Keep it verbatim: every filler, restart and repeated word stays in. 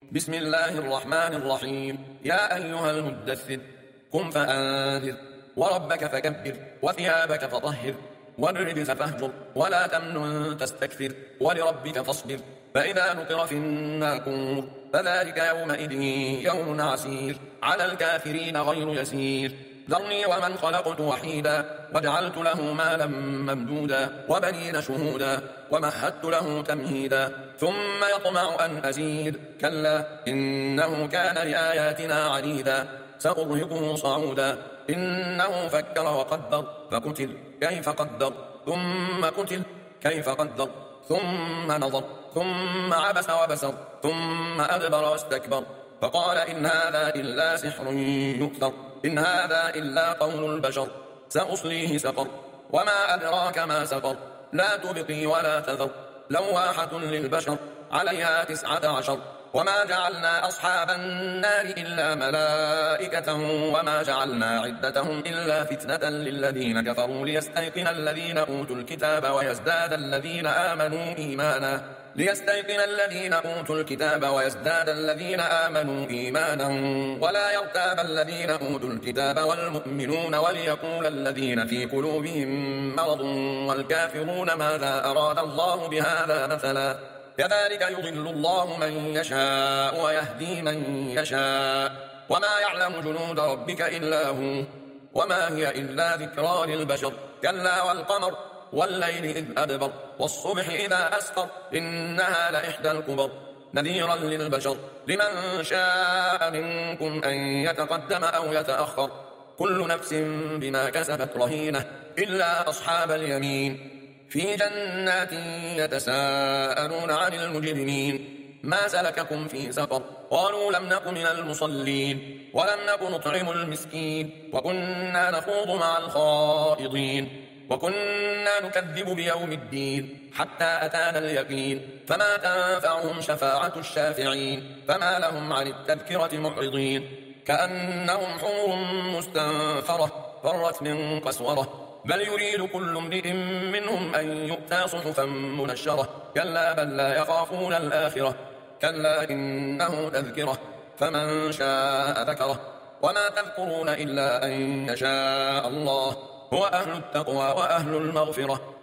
بسم الله الرحمن الرحيم. يا أيها المدثر قم فأنذر وربك فكبر وثيابك فطهر والرجز فاهجر ولا تمنن تستكثر ولربك فاصبر فإذا نقر في الناقور فذلك يومئذ يوم عسير على الكافرين غير يسير. ذرني ومن خلقت وحيدا وجعلت له مالا ممدودا وبنين شهودا ومهدت له تمهيدا ثم يطمع أن أزيد كلا إنه كان لآياتنا عنيدا سأرهقه صعودا إنه فكر وقدر فقتل كيف قدر ثم قتل كيف قدر ثم نظر ثم عبس وبسر ثم أدبر واستكبر فقال إن هذا إلا سحر يؤثر إن هذا إلا قول البشر سأصليه سقر وما أدراك ما سقر لا تبقي ولا تذر لواحة للبشر عليها تسعة عشر وما جعلنا أصحاب النار إلا ملائكة وما جعلنا عدتهم إلا فتنة للذين كفروا ليستيقن الذين أوتوا الكتاب ويزداد الذين آمنوا إيمانا ليستيقن الذين أوتوا الكتاب ويزداد الذين آمنوا إيمانا ولا يرتاب الذين أوتوا الكتاب والمؤمنون وليقول الذين في قلوبهم مرض والكافرون ماذا أراد الله بهذا مثلا كذلك يضل الله من يشاء ويهدي من يشاء وما يعلم جنود ربك إلا هو وما هي إلا ذكرى للبشر كلا والقمر والليل إذ أدبر والصبح إذا أسفر إنها لإحدى الكبر نذيرا للبشر لمن شاء منكم أن يتقدم أو يتأخر كل نفس بما كسبت رهينة إلا أصحاب اليمين في جنات يتساءلون عن المجرمين ما سلككم في سقر قالوا لم نك من المصلين ولم نك نطعم المسكين وكنا نخوض مع الخائضين وكنا نكذب بيوم الدين حتى أتانا اليقين فما تنفعهم شفاعة الشافعين فما لهم عن التذكرة معرضين كأنهم حمر مستنفرة فرت من قسورة بل يريد كل امرئ منهم أن يؤتى صحفا منشرة كلا بل لا يخافون الآخرة كلا إنه تذكرة فمن شاء ذكره وما تذكرون إلا أن يشاء الله هو أهل التقوى وأهل المغفرة